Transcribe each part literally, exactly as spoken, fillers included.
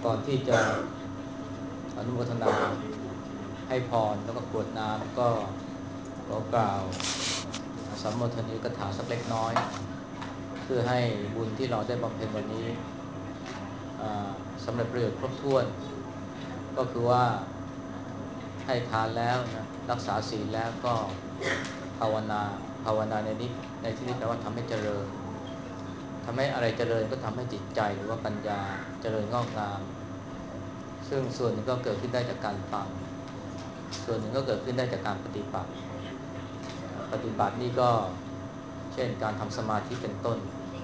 ก่อนที่จะอนุโมทนาให้พรแล้วก็กรวดน้ำก็ขอกล่าวสัมโมทนีกถาสักเล็กน้อยเพื่อให้บุญที่เราได้บำเพ็ญวันนี้สำเร็จประโยชน์ครบถ้วนก็คือว่าให้ทานแล้วนะรักษาศีลแล้วก็ภาวนาภาวนาในนี้ในที่นี้แปลว่าทำให้เจริญทำให้อะไรเจริญก็ทำให้จิตใจหรือว่าปัญญาเจริญงอกงามซึ่งส่วนหนึ่งก็เกิดขึ้นได้จากการฟังส่วนหนึ่งก็เกิดขึ้นได้จากการปฏิบัติปฏิบัตินี่ก็เช่นการทำสมาธิเป็นต้น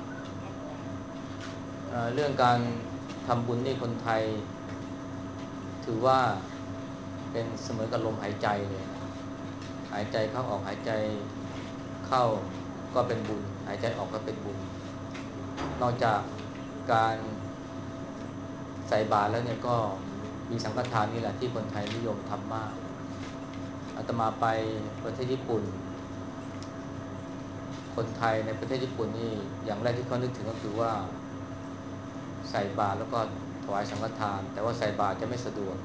เอ่อเรื่องการทำบุญนี่คนไทยถือว่าเป็นเสมือนกับลมหายใจเลยหายใจเข้าออกหายใจเข้าก็เป็นบุญหายใจออกก็เป็นบุญนอกจากการใส่บาตรแล้วเนี่ยก็มีสังฆทานนี่แหละที่คนไทยนิยมทำมากอาตมาไปประเทศญี่ปุ่นคนไทยในประเทศญี่ปุ่นนี่อย่างแรกที่เขานึกถึงก็คือว่าใส่บาตรแล้วก็ถวายสังฆทานแต่ว่าใส่บาตรจะไม่สะดวก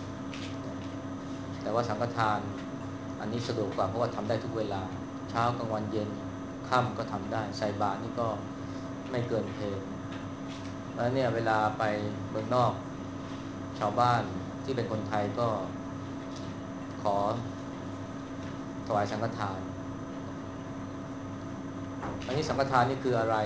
แต่ว่าสังฆทานอันนี้สะดวกกว่าเพราะว่าทำได้ทุกเวลาเช้ากลางวันเย็นค่ำก็ทำได้ใส่บาตรนี่ก็ไม่เกินเพลแล้วเนี่ยเวลาไปเมืองนอกชาวบ้านที่เป็นคนไทยก็ขอถวายสังฆทานอันนี้สังฆทานนี่คืออะไร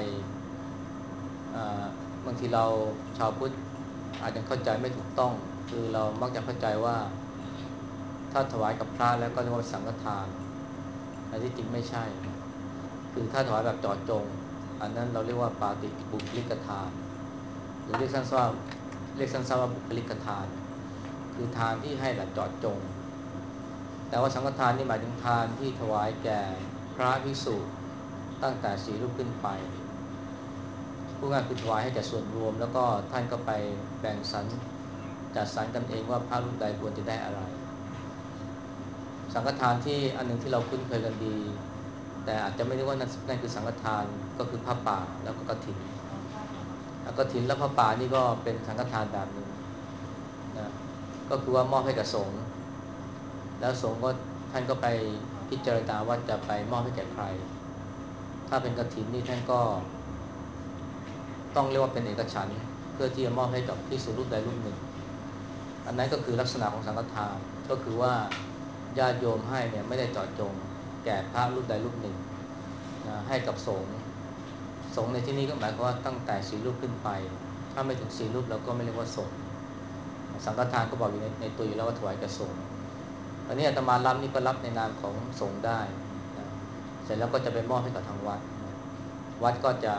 บางทีเราชาวพุทธอาจจะเข้าใจไม่ถูกต้องคือเรามักจะเข้าใจว่าถ้าถวายกับพระแล้วก็เรียกว่าสังฆทานแต่ที่จริงไม่ใช่คือถ้าถวายแบบเจาะจงอันนั้นเราเรียกว่าปาติบุคลิกทานหรือเรียกสั้นๆว่าเรียกสั้นๆว่าบุคลิกทานคือทานที่ให้แบบเจาะจงแต่ว่าสังฆทานนี่หมายถึงทานที่ถวายแก่พระภิกษุตั้งแต่สี่รูปขึ้นไปผู้งานคือถวายให้แก่ส่วนรวมแล้วก็ท่านก็ไปแบ่งสรรจัดสรรกันเองว่าพระรูปใดควรจะได้อะไรสังฆทานที่อันหนึ่งที่เราคุ้นเคยกันดีแต่อาจจะไม่รู้ว่านั่นนั่นคือสังฆทานก็คือผ้าป่าแล้วก็กฐินกฐินและผ้าป่านี่ก็เป็นสังฆทานแบบหนึ่งนะก็คือว่ามอบให้กับสงฆ์แล้วสงฆ์ก็ท่านก็ไปพิจารณาว่าจะไปมอบให้แก่ใครถ้าเป็นกฐินนี่ท่านก็ต้องเรียกว่าเป็นเอกฉันท์เพื่อที่จะมอบให้กับภิกษุรูปใดรูปหนึ่งอันนั้นก็คือลักษณะของสังฆทานก็คือว่าญาติโยมให้เนี่ยไม่ได้เจาะจงแก่พระรูปใดรูปหนึ่งนะให้กับสงฆ์สงฆ์ในที่นี้ก็หมายความว่าตั้งแต่สี่รูปขึ้นไปถ้าไม่ถึงสี่รูปเราก็ไม่เรียกว่าสงฆ์สังฆทานก็บอกอยู่ในในตัวอยู่แล้วว่าถวายแก่สงฆ์อันนี้อาตมารับนี่ก็รับในนามของสงฆ์ได้นะเสร็จแล้วก็จะไปมอบให้กับทางวัดนะวัดก็จะ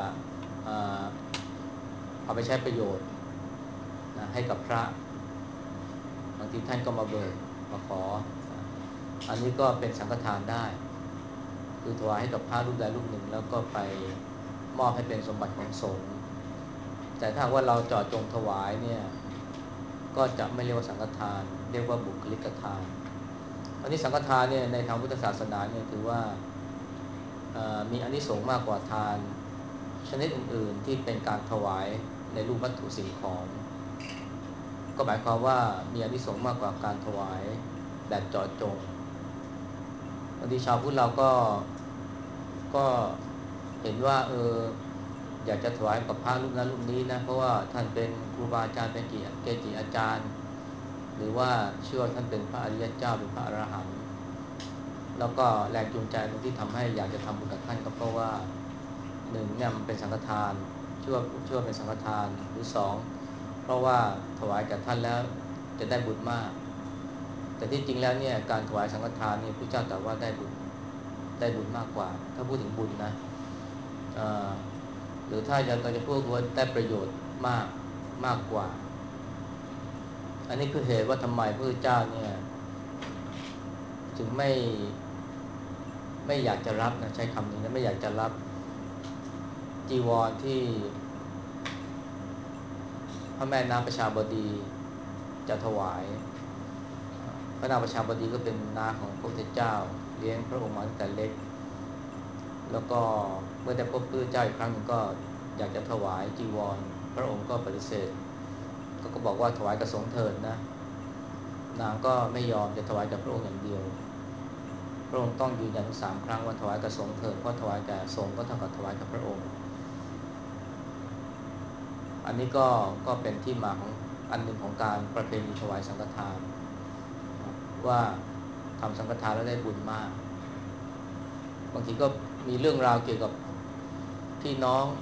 เอาไปใช้ประโยชน์นะให้กับพระบางทีท่านก็มาเบิกมาขออันนี้ก็เป็นสังฆทานได้คือถวายให้กับพระรูปใดรูปหนึ่งแล้วก็ไปมอบให้เป็นสมบัติของสงฆ์แต่ถ้าว่าเราเจาะจงถวายเนี่ยก็จะไม่เรียกว่าสังฆทานเรียกว่าบุคลิกทานอันนี้สังฆทานเนี่ยในทางพุทธศาสนาเนี่ยถือว่ามีอานิสงส์มากกว่าทานชนิดอื่นๆที่เป็นการถวายในรูปวัตถุสิ่งของก็หมายความว่ามีอานิสงส์มากกว่าการถวายแบบเจาะจงบางทีชาวพุทธเราก็ก็เห็นว่าเอออยากจะถวายกับพระรูปนั้นรูปนี้นะเพราะว่าท่านเป็นครูบาอาจารย์เป็นเกจิอาจารย์หรือว่าเชื่อท่านเป็นพระอริยเจ้าเป็นพระอรหันต์แล้วก็แรงจูงใจตรงที่ทำให้อยากจะทำบุญกับท่านก็เพราะว่าหนึ่งเนี่ยมันเป็นสังฆทานชื่อว่าชื่อว่าเป็นสังฆทานหรือสองเพราะว่าถวายแก่ท่านแล้วจะได้บุญมากแต่ที่จริงแล้วเนี่ยการถวายสังฆทานนี่พระเจ้าตรัสว่าได้บุญได้บุญมากกว่าถ้าพูดถึงบุญนะหรือถ้าจะเราจะพูดว่าได้ประโยชน์มากมากกว่าอันนี้คือเหตุว่าทำไมพระเจ้าเนี่ยถึงไม่ไม่อยากจะรับนะใช้คำนี้นะไม่อยากจะรับจีวรที่พระแม่นางประชาบดีจะถวายพระนางประชาบดีก็เป็นน้าของพระพุทธเจ้าเลี้ยงพระองค์มาตั้งแต่เล็กแล้วก็เมื่อได้พบพระเจ้าอีกครั้งนึงก็อยากจะถวายจีวรพระองค์ก็ปฏิเสธก็ก็บอกว่าถวายกับสงฆ์เถิดนะนางก็ไม่ยอมจะถวายกับพระองค์อย่างเดียวพระองค์ต้องยืนยันถึงสามครั้งว่าถวายกับสงฆ์เถิดเพราะถวายแก่สงฆ์ก็เท่ากับถวายกับพระองค์อันนี้ก็ก็เป็นที่มาของอันหนึ่งของการประเพณีถวายสังฆทานว่าทำสังฆทานแล้วได้บุญมากบางทีก็มีเรื่องราวเกี่ยวกับพี่น้อง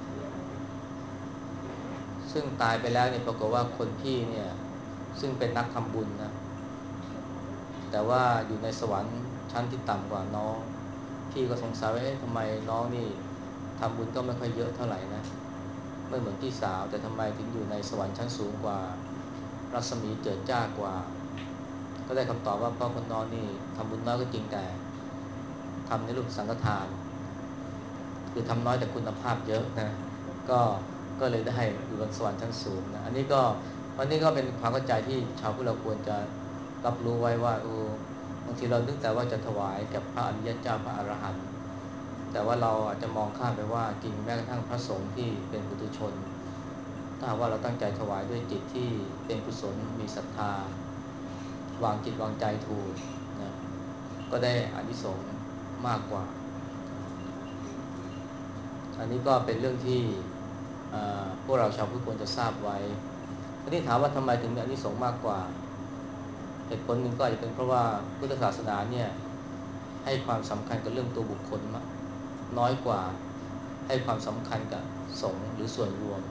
ซึ่งตายไปแล้วเนี่ยปรากฏว่าคนพี่เนี่ยซึ่งเป็นนักทำบุญนะแต่ว่าอยู่ในสวรรค์ชั้นที่ต่ำกว่าน้องพี่ก็สงสัยว่าทำไมน้องนี่ทำบุญก็ไม่ค่อยเยอะเท่าไหร่นะไม่เหมือนพี่สาวแต่ทำไมถึงอยู่ในสวรรค์ชั้นสูงกว่ารัศมีเจิดจ้ากว่าก็ได้คำตอบว่าพ่อคนน้องนี่ทำบุญน้อยก็จริงแต่ทำในรูปสังฆทานคือทำน้อยแต่คุณภาพเยอะนะก็ก็เลยได้อยู่บนสวรรค์ชั้นสูงนะอันนี้ก็วันนี้ก็เป็นความเข้าใจที่ชาวพุทธเราควรจะรับรู้ไว้ว่าเออบางทีเรานึกแต่ว่าจะถวายกับพระอริยเจ้าพระอรหันต์แต่ว่าเราอาจจะมองข้ามไปว่าจริงแม้กระทั่งพระสงฆ์ที่เป็นปุถุชนถ้าว่าเราตั้งใจถวายด้วยจิตที่เป็นกุศลมีศรัทธาวางจิตวางใจถูกนะก็ได้อานิสงส์มากกว่าอันนี้ก็เป็นเรื่องที่พวกเราชาวพุทธควรจะทราบไว้ทีนี้ถามว่าทำไมถึงมีอานิสงส์มากกว่าเหตุผลหนึ่งก็อาจจะเป็นเพราะว่าพุทธศาสนาเนี่ยให้ความสำคัญกับเรื่องตัวบุคคลมากน้อยกว่าให้ความสำคัญกับสงฆ์หรือส่วนรวม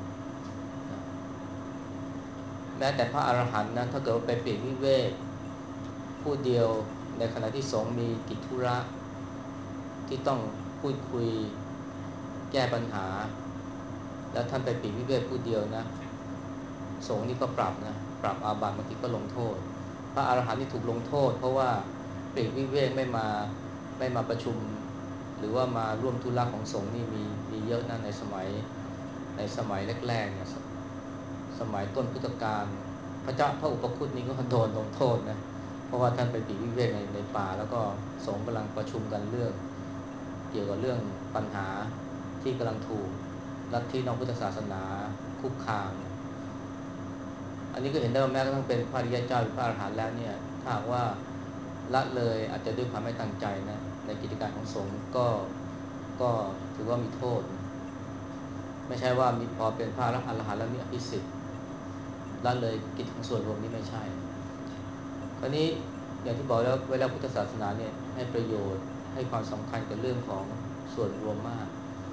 แม้แต่พระอรหันต์นะถ้าเกิดว่าไปปลีกวิเวกผู้เดียวในขณะที่สงฆ์มีกิจธุระที่ต้องพูดคุยแก้ปัญหาแล้วท่านไปปลีกวิเวกผู้เดียวนะสงฆ์นี่ก็ปรับนะปรับอาบัติบางทีก็ลงโทษพระอรหันต์ที่ถูกลงโทษเพราะว่าปลีกวิเวกไม่มาไม่มาประชุมหรือว่ามาร่วมธุระของสงฆ์นี่มีมีเยอะนะในสมัยในสมัยแรกๆเนี่ยสมัยต้นพุทธกาลพระเจ้าพระอุปคุตนี่ก็โดนลงโทษนะเพราะว่าท่านไปปลีกวิเวกในในป่าแล้วก็สงฆ์กำลังประชุมกันเรื่องเกี่ยวกับเรื่องปัญหาที่กำลังถูกลัทธินอกพุทธศาสนาคุกคามอันนี้ก็เห็นได้ว่าแม้กระทั่งเป็นพระอริยเจ้าหรือพระอรหันต์แล้วเนี่ยถ้าหากว่าละเลยอาจจะด้วยความไม่ตั้งใจนะในกิจการของสงฆ์ก็ก็ถือว่ามีโทษไม่ใช่ว่ามีพอเป็นพระอรหันต์แล้วมีอภิสิทธิ์ละเลยกิจของส่วนรวมนี้ไม่ใช่คราวนี้อย่างที่บอกแล้วเวลาพุทธศาสนาเนี่ยให้ประโยชน์ให้ความสำคัญกับเรื่องของส่วนรวมมาก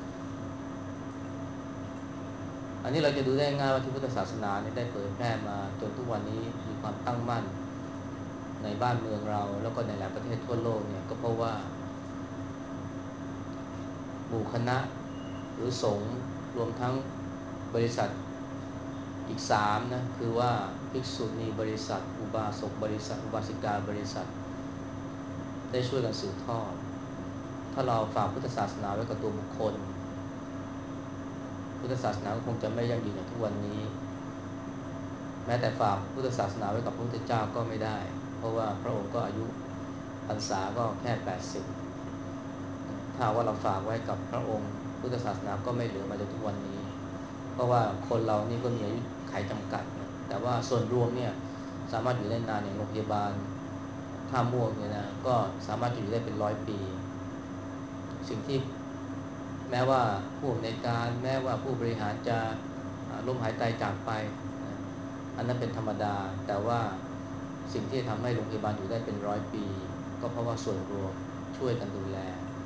อันนี้เราจะดูได้ง่ายว่าที่พุทธศาสนาเนี่ยได้เผยแพร่มาจนทุกวันนี้มีความตั้งมั่นในบ้านเมืองเราแล้วก็ในหลายประเทศทั่วโลกเนี่ยก็เพราะว่าหมู่คณะหรือสงฆ์รวมทั้งบริษัทอีกสามนะคือว่าภิกษุณีบริษัทอุบาสกบริษัทอุบาสิกาบริษัทได้ช่วยกันสืบทอดถ้าเราฝากพุทธศาสนาไว้กับตัวบุคคลพุทธศาสนาก็คงจะไม่ยั่งยืนอย่างทุกวันนี้แม้แต่ฝากพุทธศาสนาไว้กับพระพุทธเจ้าก็ไม่ได้เพราะว่าพระองค์ก็อายุพรรษาก็แค่แปดสิบถ้าว่าเราฝากไว้กับพระองค์พุทธศาสนาก็ไม่เหลือมาจนทุกวันนี้เพราะว่าคนเรานี่ก็มีอายุขัยจำกัดนะแต่ว่าส่วนรวมเนี่ยสามารถอยู่ได้นานอย่างโรงพยาบาลท่าม่วงเนี่ยนะก็สามารถอยู่ได้เป็นร้อยปีสิ่งที่แม้ว่าผู้อำนวยการแม้ว่าผู้บริหารจะล้มหายตายจากไปนะอันนั้นเป็นธรรมดาแต่ว่าสิ่งที่ทำให้โรงพยาบาลอยู่ได้เป็นร้อยปีก็เพราะว่าส่วนรวมช่วยกันดูแล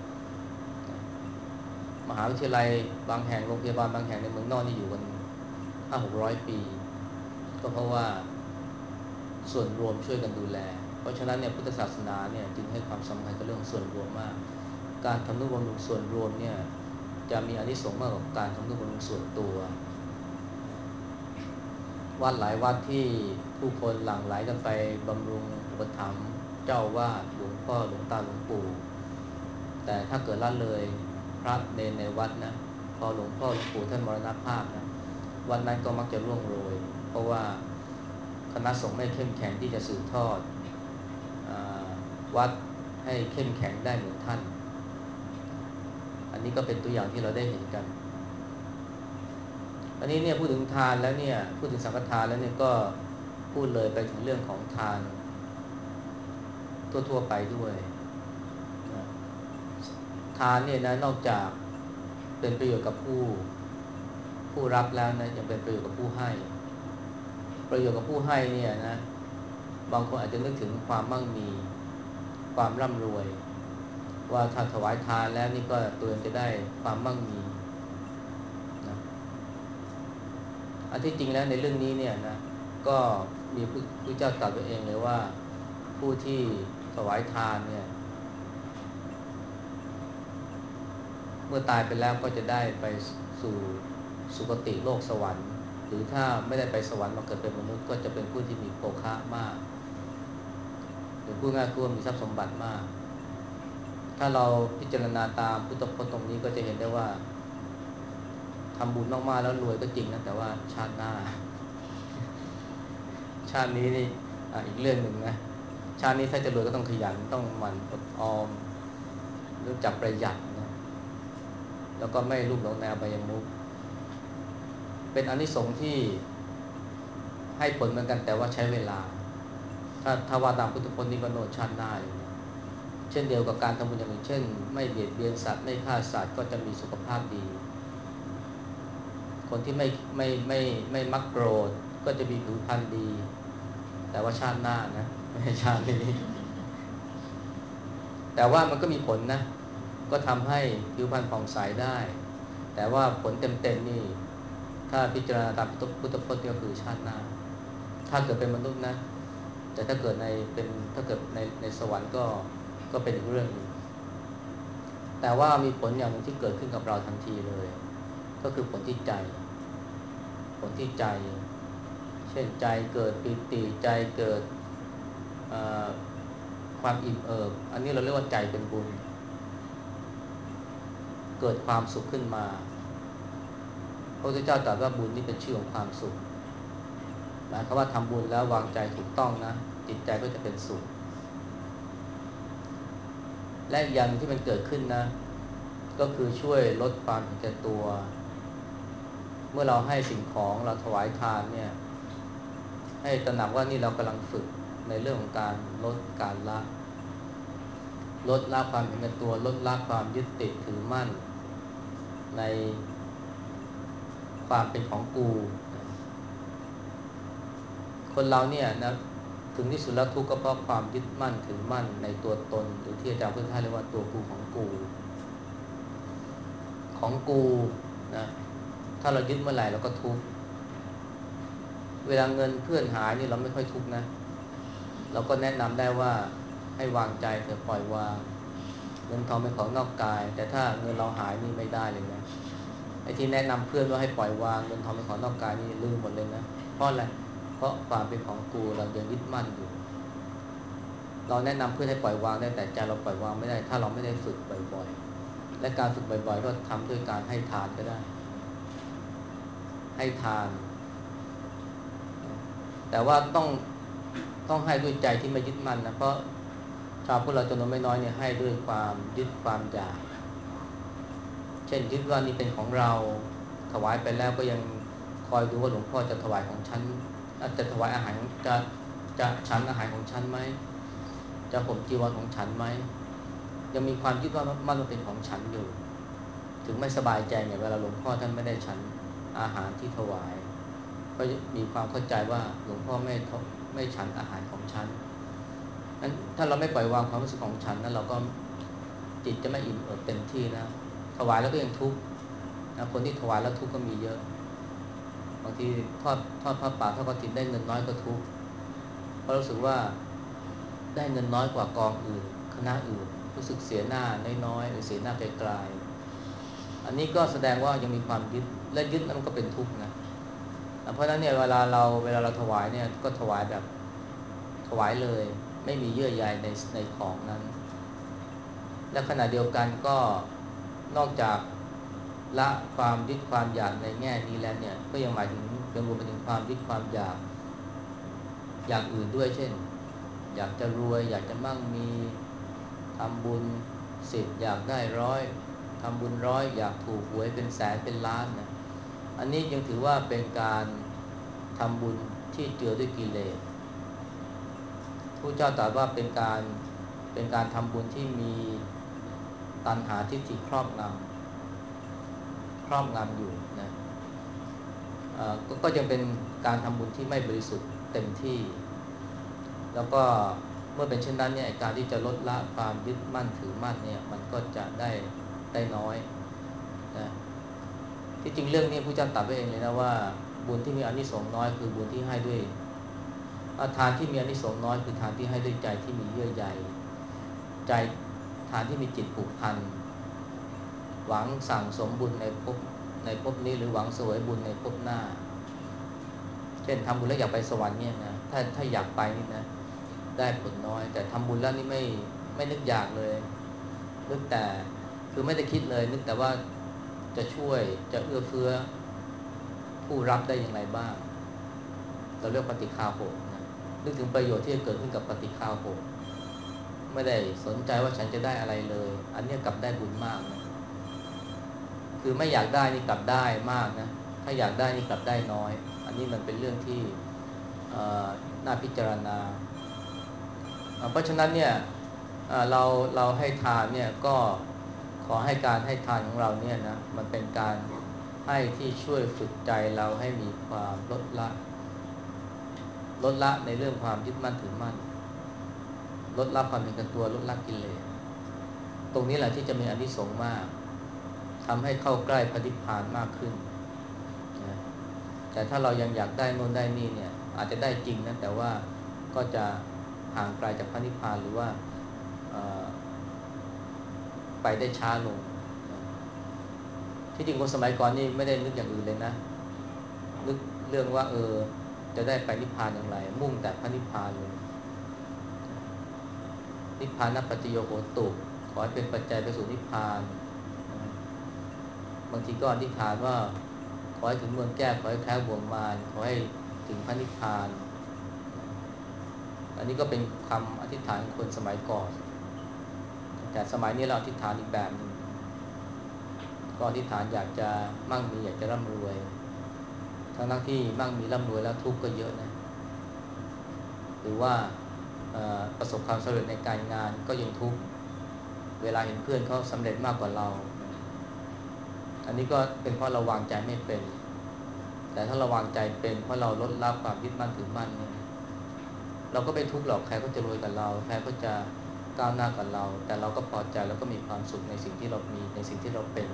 มหาวิทยาลัยบางแห่งโรงพยาบาลบางแห่งในเมืองนอกนี่อยู่กันห้าหกร้อยปีก็เพราะว่าส่วนรวมช่วยกันดูแลเพราะฉะนั้นเนี่ยพุทธศาสนาเนี่ยจึงให้ความสำคัญกับเรื่องส่วนรวมมากการทำนุบำรุงส่วนรวมเนี่ยจะมีอานิสงส์มากกว่าการทำนุบำรุงส่วนตัววัดหลายวัดที่ผู้คนหลั่งไหลกันไปบำรุงอุปถัมภ์เจ้าวาดหลวงพ่อหลวงตาหลวงปู่แต่ถ้าเกิดละเลยพระเนรในวัดนะพอหลวงพ่อหลวงปู่ท่านมรณภาพนะวันนั้นก็มักจะร่วงโรยเพราะว่าคณะสงฆ์ไม่เข้มแข็งที่จะสืบทอดวัดให้เข้มแข็งได้เหมือนท่านอันนี้ก็เป็นตัวอย่างที่เราได้เห็นกันอันนี้เนี่ยพูดถึงทานแล้วเนี่ยพูดถึงสังฆทานแล้วเนี่ยก็พูดเลยไปถึงเรื่องของทานทั่วๆไปด้วยนะทานเนี่ยนะนอกจากเป็นประโยชน์กับผู้ผู้รับแล้วนะยังเป็นประโยชน์กับผู้ให้ประโยชน์กับผู้ให้เนี่ยนะบางคนอาจจะนึกถึงความมั่งมีความร่ำรวยว่าถ้าถวายทานแล้วนี่ก็ตัวเองจะได้ความมั่งมีนะอันที่จริงแล้วในเรื่องนี้เนี่ยนะก็มีพระพุทธเจ้าตรัสไว้เองเลยว่าผู้ที่ถวายทานเนี่ยเมื่อตายไปแล้วก็จะได้ไปสู่สุคติโลกสวรรค์หรือถ้าไม่ได้ไปสวรรค์มาเกิดเป็นมนุษย์ก็จะเป็นผู้ที่มีโภคะมากหรือพูดง่ายๆคือมีทรัพย์สมบัติมากถ้าเราพิจารณาตามพุทธพจน์ตรงนี้ก็จะเห็นได้ว่าทำบุญมากๆแล้วรวยก็จริงนะแต่ว่าชาติหน้าชาตินี้นี่ออีกเรื่องหนึ่งนะชาตินี้ถ้าจะรวยก็ต้องขยันต้องหมั่นอดออมรู้จักประหยัดนะแล้วก็ไม่ลุ่มหลงในอบายมุขเป็นอานิสงส์ที่ให้ผลเหมือนกันแต่ว่าใช้เวลาถ้าถ้าว่าตามพุทธพจน์นี่ก็โน่นชาติหน้าเลยนะเช่นเดียวกับการทำบุญอย่างอื่นเช่นไม่เบียดเบียนสัตว์ไม่ฆ่าสัตว์ก็จะมีสุขภาพดีคนที่ไม่ไม่ไม่ไม่มักโกรธก็จะมีผิวพรรณดีแต่ว่าชาติหน้านะไม่ใช่ชาตินี้แต่ว่ามันก็มีผลนะก็ทำให้ผิวพรรณผ่องใสได้แต่ว่าผลเต็มๆนี่ถ้าพิจารณาตามพุทธพจน์ก็คือชาติหน้าถ้าเกิดเป็นมนุษย์นะแต่ถ้าเกิดในเป็นถ้าเกิดในในสวรรค์ก็ก็เป็นอีกเรื่องหนึ่งแต่ว่ามีผลอย่างหนึ่งที่เกิดขึ้นกับเราทันทีเลยก็คือผลที่ใจผลที่ใจเช่นใจเกิดปิติใจเกิดความอิ่มเอิบอันนี้เราเรียกว่าใจเป็นบุญเกิดความสุขขึ้นมาพระพุทธเจ้าตรัสว่าบุญนี่เป็นชื่อของความสุขหมายความว่าทำบุญแล้ววางใจถูกต้องนะจิตใจก็จะเป็นสุขและอย่างที่มันเกิดขึ้นนะก็คือช่วยลดความเห็นแก่ตัวเมื่อเราให้สิ่งของเราถวายทานเนี่ยให้ตระหนักว่านี่เรากำลังฝึกในเรื่องของการลดการละลดละความเห็นแก่ตัวลดละความยึดติดถือมั่นในความเป็นของกูคนเราเนี่ยนะถึงที่สุดแล้วทุกข์ก็เพราะความยึดมั่นถือมั่นในตัวตนหรือที่อาจารย์พุทธทาสเรียกว่าตัวกูของกูของกูนะถ้าเรายึดเมื่อไหร่เราก็ทุกข์เวลาเงินเพื่อนหายนี่เราไม่ค่อยทุกข์นะเราก็แนะนำได้ว่าให้วางใจเถอะปล่อยวางเงินทองเป็นของนอกกายแต่ถ้าเงินเราหายนี่ไม่ได้เลยนะไอ้ที่แนะนำเพื่อนว่าให้ปล่อยวางเงินทองเป็นของนอกกายนี่ลืมหมดเลยนะเพราะอะไรเพราะความเป็นของกูเรายังยึดมั่นอยู่เราแนะนำเพื่อนให้ปล่อยวางได้แต่ใจเราปล่อยวางไม่ได้ถ้าเราไม่ได้ฝึกบ่อยๆและการฝึกบ่อยๆก็ทำด้วยการให้ทานก็ได้ให้ทานแต่ว่าต้องต้องให้ด้วยใจที่ไม่ยึดมั่นนะเพราะชาวพุทธเราจำนวนไม่น้อยเนี่ยให้ด้วยความยึดความอยากเช่นยึดว่านี่เป็นของเราถวายไปแล้วก็ยังคอยดูว่าหลวงพ่อจะถวายของฉันจะถวายอาหารจะจะฉันอาหารของฉันไหมจะห่มจีวรของฉันไหมยังมีความยึดว่ามันเป็นของฉันอยู่ถึงไม่สบายใจเนี่ยเวลาหลวงพ่อท่านไม่ได้ฉันอาหารที่ถวายก็มีความเข้าใจว่าหลวงพ่อไม่ไม่ฉันอาหารของฉันนั้นถ้าเราไม่ปล่อยวางความรู้สึกของฉันนั้นเราก็จิตจะไม่อิ่มเอิบเต็มที่นะถวายแล้วก็ยังทุกข์นะคนที่ถวายแล้วทุกข์ก็มีเยอะบางทีทอดทอดผ้าป่าทอดกฐินได้เงินน้อยก็ทุกข์เพราะรู้สึกว่าได้เงินน้อยกว่ากองอื่นคณะอื่นรู้สึกเสียหน้าน้อยๆหรือเสียหน้าไกลๆอันนี้ก็แสดงว่ายังมีความยึดและยึดนั้นมันก็เป็นทุกข์นะเพราะฉะนั้นเนี่ยเวลาเราเวลาเราถวายเนี่ยก็ถวายแบบถวายเลยไม่มีเยื่อใยในในของนั้นและขณะเดียวกันก็นอกจากละความยึดความอยากในแง่นี้แล้วเนี่ยก็ยังหมายถึงยังรวมไปถึงความยึดความอยากอย่างอื่นด้วยเช่นอยากจะรวยอยากจะมั่งมีทำบุญสิบอยากได้ร้อยทำบุญร้อยอยากถูกหวยเป็นแสนเป็นล้านนะอัอันนี้ยังถือว่าเป็นการทำบุญที่เจือด้วยกิเลสผู้เจ้าตรัสว่าเป็นการเป็นการทำบุญที่มีตัณหาทิฏฐิครอบงำครอบงำอยู่นะเอ่อก็ก็ยังเป็นการทำบุญที่ไม่บริสุทธิ์เต็มที่แล้วก็เมื่อเป็นเช่นนั้นเนี่ยการที่จะลดละความยึดมั่นถือมั่นเนี่ยมันก็จะได้ได้น้อยนะที่จริงเรื่องนี้พระเจ้าตรัสไว้เองเลยนะว่าบุญที่มีอานิสงส์น้อยคือบุญที่ให้ด้วยทานที่มีอานิสงส์น้อยคือทานที่ให้ด้วยใจที่มีเยื่อใยใจทานที่มีจิตผูกพันหวังสั่งสมบุญในภพในภพนี้หรือหวังเสวยบุญในภพหน้าเช่นทำบุญแล้วอยากไปสวรรค์เนี่ยนะถ้าถ้าอยากไปนี่นะได้ผลน้อยแต่ทำบุญแล้วนี่ไม่ไม่นึกอยากเลยนึกแต่คือไม่ได้คิดเลยนึกแต่ว่าจะช่วยจะเอื้อเฟื้อผู้รับได้อย่างไรบ้างเราเรียกปฏิฆาโหนะนึกถึงประโยชน์ที่จะเกิดขึ้นกับปฏิฆาโหไม่ได้สนใจว่าฉันจะได้อะไรเลยอันนี้กลับได้บุญมากนะคือไม่อยากได้นี่กลับได้มากนะถ้าอยากได้นี่กลับได้น้อยอันนี้มันเป็นเรื่องที่น่าพิจารณาเพราะฉะนั้นเนี่ยเราเราให้ทานเนี่ยก็ขอให้การให้ทานของเราเนี่ยนะมันเป็นการให้ที่ช่วยฝึกใจเราให้มีความลดละลดละในเรื่องความยึดมั่นถือมั่นลดละความเป็นกันตัวลดละกิเลสตรงนี้แหละที่จะมีอานิสงส์มากทำให้เข้าใกล้พระนิพพานมากขึ้นนะแต่ถ้าเรายังอยากได้โน่นได้นี่เนี่ยอาจจะได้จริงนะแต่ว่าก็จะห่างไกลจากพระนิพพานหรือว่าไปได้ช้าลงนะที่จริงคนสมัยก่อนนี่ไม่ได้นึกอย่างอื่นเลยนะนึกเรื่องว่าเออจะได้ไปนิพพานอย่างไรมุ่งแต่พระนิพพานเลยนิพพานัปัจจโยโหตุขอให้เป็นปัจจัยไปสู่นิพพานบางทีก็อธิษฐานว่าขอให้ถึงเมืองแก้วขอให้แคล้วบ่วงมารขอให้ถึงพระนิพพานอันนี้ก็เป็นคำอธิษฐานของคนสมัยก่อนแต่สมัยนี้เราอธิษฐานอีกแบบนึงก็อธิษฐานอยากจะมั่งมีอยากจะร่ำรวยทั้งทั้งที่มั่งมีร่ำรวยแล้วทุกข์ก็เยอะนะหรือว่าประสบความสำเร็จในการงานก็ยังทุกข์เวลาเห็นเพื่อนเขาสำเร็จมากกว่าเราอันนี้ก็เป็นเพราะเราวางใจไม่เป็นแต่ถ้าเราวางใจเป็นเพราะเราลดละความยึดมั่นถือมั่นเนี่ยเราก็ไม่ทุกข์หรอกใครก็จะรวยกับเราใครก็จะก้าวหน้ากับเราแต่เราก็พอใจแล้วก็มีความสุขในสิ่งที่เรามีในสิ่งที่เราเป็น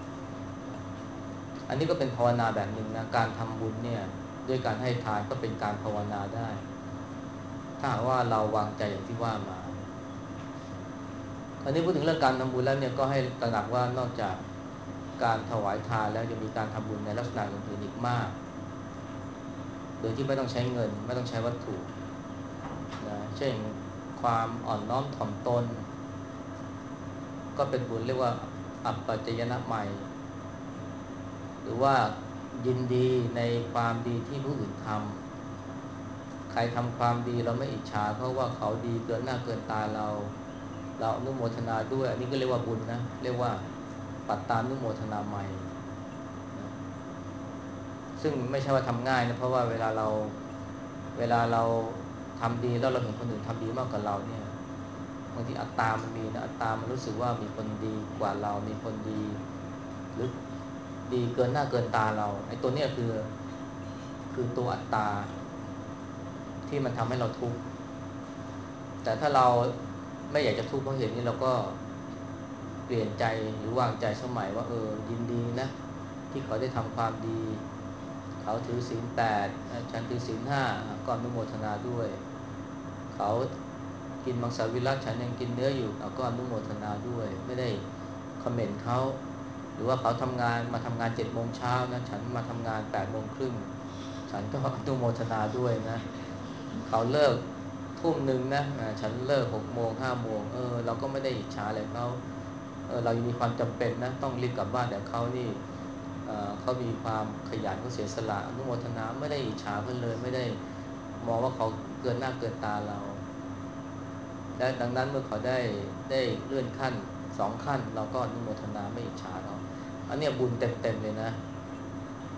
อันนี้ก็เป็นภาวนาแบบหนึ่งนะการทำบุญเนี่ยด้วยการให้ทานก็เป็นการภาวนาได้ถ้าหากว่าเราวางใจอย่างที่ว่ามาอันนี้พูดถึงเรื่องการทำบุญแล้วเนี่ยก็ให้ตระหนักว่านอกจากการถวายทานแล้วจะมีการทำบุญในลักษณะอื่นๆอีกมากโดยที่ไม่ต้องใช้เงินไม่ต้องใช้วัตถุนะเช่นความอ่อนน้อมถ่อมตนก็เป็นบุญเรียกว่าอัปปัจจยนะใหม่หรือว่ายินดีในความดีที่ผู้อื่นทำใครทำความดีเราไม่อิจฉาเพราะว่าเขาดีเกินหน้าเกินตาเราเราอนุโมทนาด้วยอันนี้ก็เรียกว่าบุญนะเรียกว่าปัตตานุโมทนาใหม่นะซึ่งไม่ใช่ว่าทำง่ายนะเพราะว่าเวลาเราเวลาเราทำดีแล้วเราเห็นคนอื่นทำดีมากกว่าเราเนี่ยบางทีอัตตามันมีนะอัตตามันรู้สึกว่ามีคนดีกว่าเรามีคนดีหรือดีเกินหน้าเกินตาเราไอ้ตัวเนี้ยคือคือตัวอัตตาที่มันทำให้เราทุกข์แต่ถ้าเราไม่อยากจะทุกข์เพราะเหตุนี้เราก็เปลี่ยนใจหรือวางใจสมัยว่าเออยินดีนะที่เขาได้ทำความดีเขาถือศีลแปดฉันถือศีลห้าก็อนุโมทนาด้วยเขากินมังสวิรัติฉันยังกินเนื้ออยู่ก็อนุโมทนาด้วยไม่ได้คอมเมนต์เขาหรือว่าเขาทำงานมาทำงานเจ็ดโมงเช้านะฉันมาทำงานแปดโมงครึ่งฉันก็อนุโมทนาด้วยนะเขาเลิกทุ่มหนึ่งนะฉันเลิกหกโมงห้าโมงเออเราก็ไม่ได้อิจฉาอะไรเขาเออเรายังมีความจำเป็นนะต้องรีบกลับบ้านแต่เขานี่เออเขามีความขยันเขาเสียสละอนุโมทนาไม่ได้อิจฉาเพื่อนเลยไม่ได้มองว่าเขาเกินหน้าเกินตาเราและดังนั้นเมื่อเขาได้ได้เลื่อนขั้นสองขั้นเราก็อนุโมทนาไม่อิจฉาเขาอันนี้บุญเต็มๆเลยนะ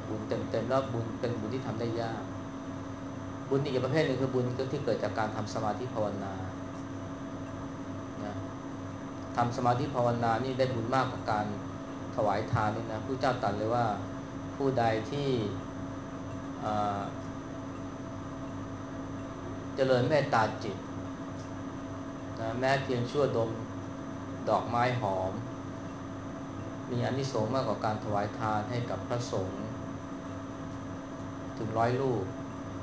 บุญเต็มๆแล้วบุญเป็นบุญที่ทำได้ยากบุญอีกประเภทหนึ่งคือบุญที่เกิดจากการทำสมาธิภาวนานะทำสมาธิภาวนานี่ได้บุญมากกว่าการถวายทานนี่นะพระเจ้าตรัสเลยว่าผู้ใดที่เจริญเมตตาจิตนะแม้เพียงชั่วดมดอกไม้หอมมีอานิสงส์มากกว่าการถวายทานให้กับพระสงฆ์ถึงร้อยรูป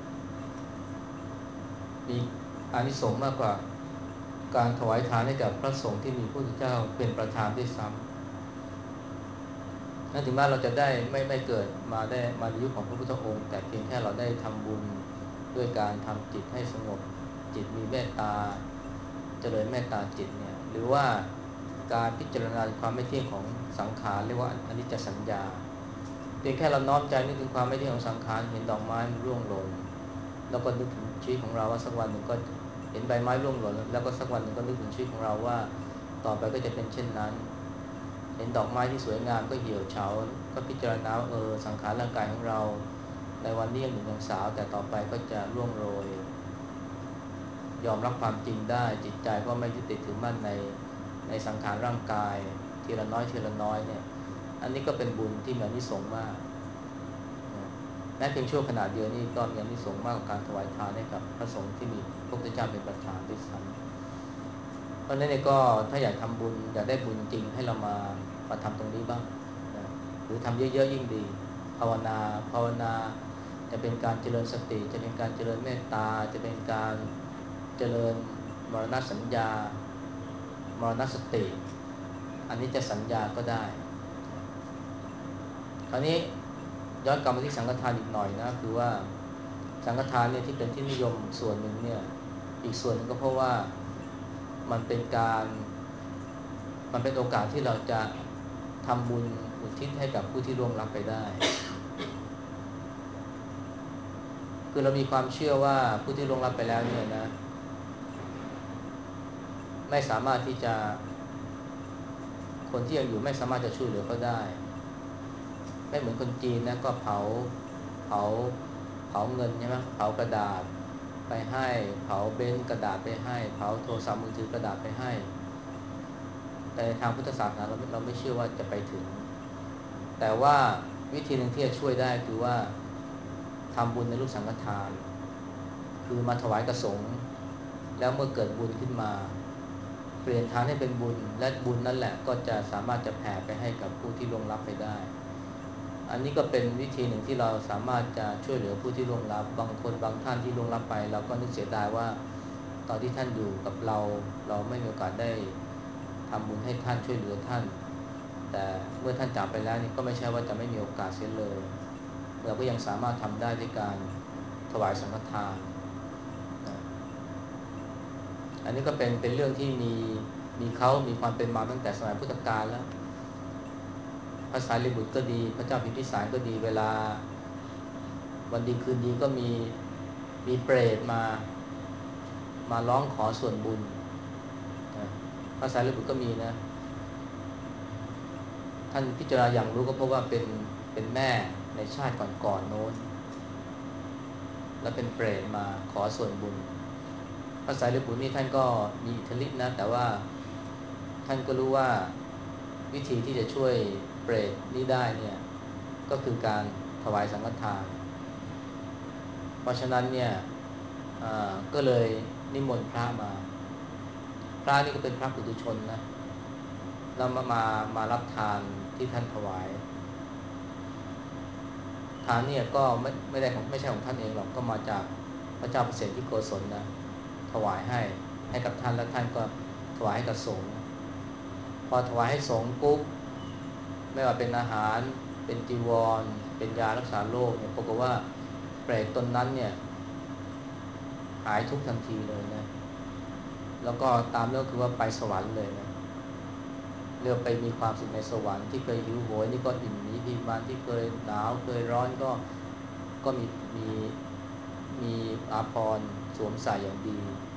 มีอานิสงส์มากกว่าการถวายทานให้กับพระสงฆ์ที่มีพระพุทธเจ้าเป็นประธานด้วยซ้ำนั่นถึงแม้เราจะได้ไม่ไม่เกิดมาได้มาในยุคของพระพุทธองค์แต่เพียงแค่เราได้ทำบุญด้วยการทำจิตให้สงบจิตมีเมตตาเจริญเมตตาจิตเนี่ยหรือว่าการพิจารณาความไม่เที่ยงของสังขารเรียกว่าอนิจจสัญญาเพียงแค่เราน้อมใจนึกถึงความไม่เที่ยงของสังขารเห็นดอกไม้มันร่วงหล่นแล้วก็นึกถึงชีวิตของเราว่าสักวันหนึ่งก็เห็นใบไม้ร่วงหล่นแล้วก็สักวันหนึ่งก็นึกถึงชีวิตของเราว่าต่อไปก็จะเป็นเช่นนั้นเห็นดอกไม้ที่สวยงามก็เหี่ยวเฉาก็พิจารณาเออสังขารร่างกายของเราในวันนี้ยังหนุ่มยังสาวแต่ต่อไปก็จะร่วงโรยยอมรับความจริงได้จิตใจก็ไม่ยึดติดถือมั่นในในสังขารร่างกายทีละน้อยทีละน้อยเนี่ยอันนี้ก็เป็นบุญที่มีอานิสงส์มากแม้เพียงชั่วขณะเดียวนี่ก็มีอานิสงส์มากกว่าการถวายทานให้กับพระสงฆ์ที่มีพระพุทธเจ้าเป็นประธานด้วยซ้ำเพราะฉะนั้นเนี่ยก็ถ้าอยากทำบุญอยากได้บุญจริงให้เรามามาทำตรงนี้บ้างนะหรือทำเยอะๆยิ่งดีภาวนาภาวนาจะเป็นการเจริญสติจะเป็นการเจริญเมตตาจะเป็นการเจริญมรณสัญญามรณสติอันนี้จะสัญญาก็ได้คราวนี้ย้อนกลับมาที่สังฆทานอีกหน่อยนะคือว่าสังฆทานเนี่ยที่เป็นที่นิยมส่วนหนึ่งเนี่ยอีกส่วนหนึ่งก็เพราะว่ามันเป็นการมันเป็นโอกาสที่เราจะทำบุญอุทิศให้กับผู้ที่ร่วงลับไปได้คือเรามีความเชื่อว่าผู้ที่ร่วงลับไปแล้วเนี่ยนะไม่สามารถที่จะคนที่ยังอยู่ไม่สามารถจะช่วยเหลือเขาได้ไม่เหมือนคนจีนนะก็เผาเผาเผาเงินใช่ไหมเผากระดาษไปให้เผาเบนซ์กระดาษไปให้เผาโทรศัพท์มือถือกระดาษไปให้แต่ในทางพุทธศาสนาเราไม่เราไม่เชื่อว่าจะไปถึงแต่ว่าวิธีหนึ่งที่จะช่วยได้คือว่าทำบุญในรูปสังฆทานคือมาถวายกสงฆ์แล้วเมื่อเกิดบุญขึ้นมาเปลี่ยนทานให้เป็นบุญและบุญนั่นแหละก็จะสามารถจะแผ่ไปให้กับผู้ที่ล่วงลับไปได้อันนี้ก็เป็นวิธีหนึ่งที่เราสามารถจะช่วยเหลือผู้ที่ล่วงลับบางคนบางท่านที่ล่วงลับไปเราก็นึกเสียดายว่าตอนที่ท่านอยู่กับเราเราไม่มีโอกาสได้ทำบุญให้ท่านช่วยเหลือท่านแต่เมื่อท่านจากไปแล้วนี่ก็ไม่ใช่ว่าจะไม่มีโอกาสเสียเลยเราก็ยังสามารถทำได้ด้วยการถวายสังฆทานนะอันนี้ก็เป็นเป็นเรื่องที่มีมีเขามีความเป็นมาตั้งแต่สมัยพุทธกาลแล้วพระสารีบุตรก็ดีพระเจ้าพิมพิสารก็ดีเวลาวันดีคืนดีก็มีมีเปรตมามาร้องขอส่วนบุญนะพระสารีบุตรก็มีนะท่านพิจารณาอย่างรู้ก็เพราะว่าเป็นเป็นแม่ในชาติก่อนๆโน้นและเป็นเปรตมาขอส่วนบุญพระสารีบุตรนี่ท่านก็มีอิทธิฤทธิ์นะแต่ว่าท่านก็รู้ว่าวิธีที่จะช่วยเปรตนี้ได้เนี่ยก็คือการถวายสังฆทานเพราะฉะนั้นเนี่ยก็เลยนิมนต์พระมาพระนี่ก็เป็นพระปุถุชนนะแล้วมามามารับทานที่ท่านถวายทานเนี่ยก็ไม่ไม่ได้ของไม่ใช่ของท่านเองหรอกก็มาจากพระเจ้าเปรตที่โกศลนะถวายให้ให้กับท่านแล้วท่านก็ถวายให้กับสงฆ์พอถวายให้สงฆ์ปุ๊บไม่ว่าเป็นอาหารเป็นจีวรเป็นยารักษาโรคเนี่ยปรากฏว่าเปรตตนนั้นเนี่ยหายทุกทันทีเลยนะแล้วก็ตามเรื่องคือว่าไปสวรรค์เลยนะเรือไปมีความสุขในสวรรค์ที่เคยหิวโหยนี่ก็อิ่มหมีดีมันที่เคยหนาวเคยร้อนก็ก็มีมีมีอาภรณ์สวมใส่อย่างดี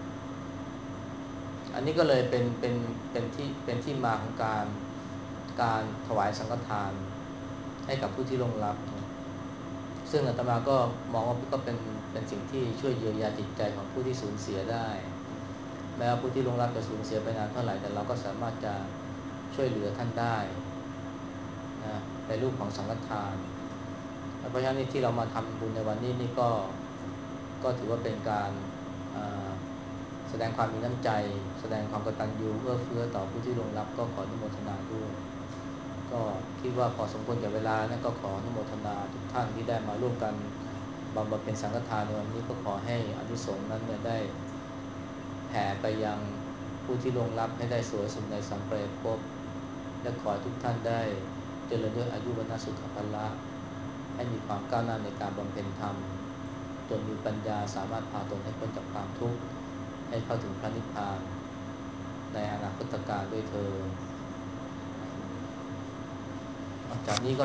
อันนี้ก็เลยเป็นเป็นเป็นที่เป็นที่มาของการการถวายสังฆทานให้กับผู้ที่ล่วงลับซึ่งอาตมาก็มองว่าก็เป็นเป็นสิ่งที่ช่วยเยียวยาจิตใจของผู้ที่สูญเสียได้แม้ว่าผู้ที่ล่วงลับจะสูญเสียไปนานเท่าไหร่แต่เราก็สามารถจะช่วยเหลือท่านได้นะในรูปของสังฆทานเพราะฉะนั้นที่เรามาทำบุญในวันนี้นี่ก็ก็ถือว่าเป็นการแสดงความมีน้ำใจแสดงความกตัญญูเอื้อเฟื้อต่อผู้ที่ล่วงลับก็ขออนุโมทนาด้วยก็คิดว่าพอสมควรแก่เวลานะก็ขออนุโมทนาทุกท่านที่ได้มาร่วมกันบำเพ็ญสังฆทานในวันนี้ก็ขอให้อานิสงส์นั้นเนี่ยได้แผ่ไปยังผู้ที่ล่วงลับให้ได้สวยสุขในสัมปรายภพและขอให้ทุกท่านได้เจริญด้วยอายุวรรณสุขภละให้มีความก้าวหน้าในการบำเพ็ญธรรมจนมีปัญญาสามารถพาตนให้พ้นจากความทุกข์ให้เข้าถึงพระนิพพานในอนาคตการด้วยเธอจากนี้ก็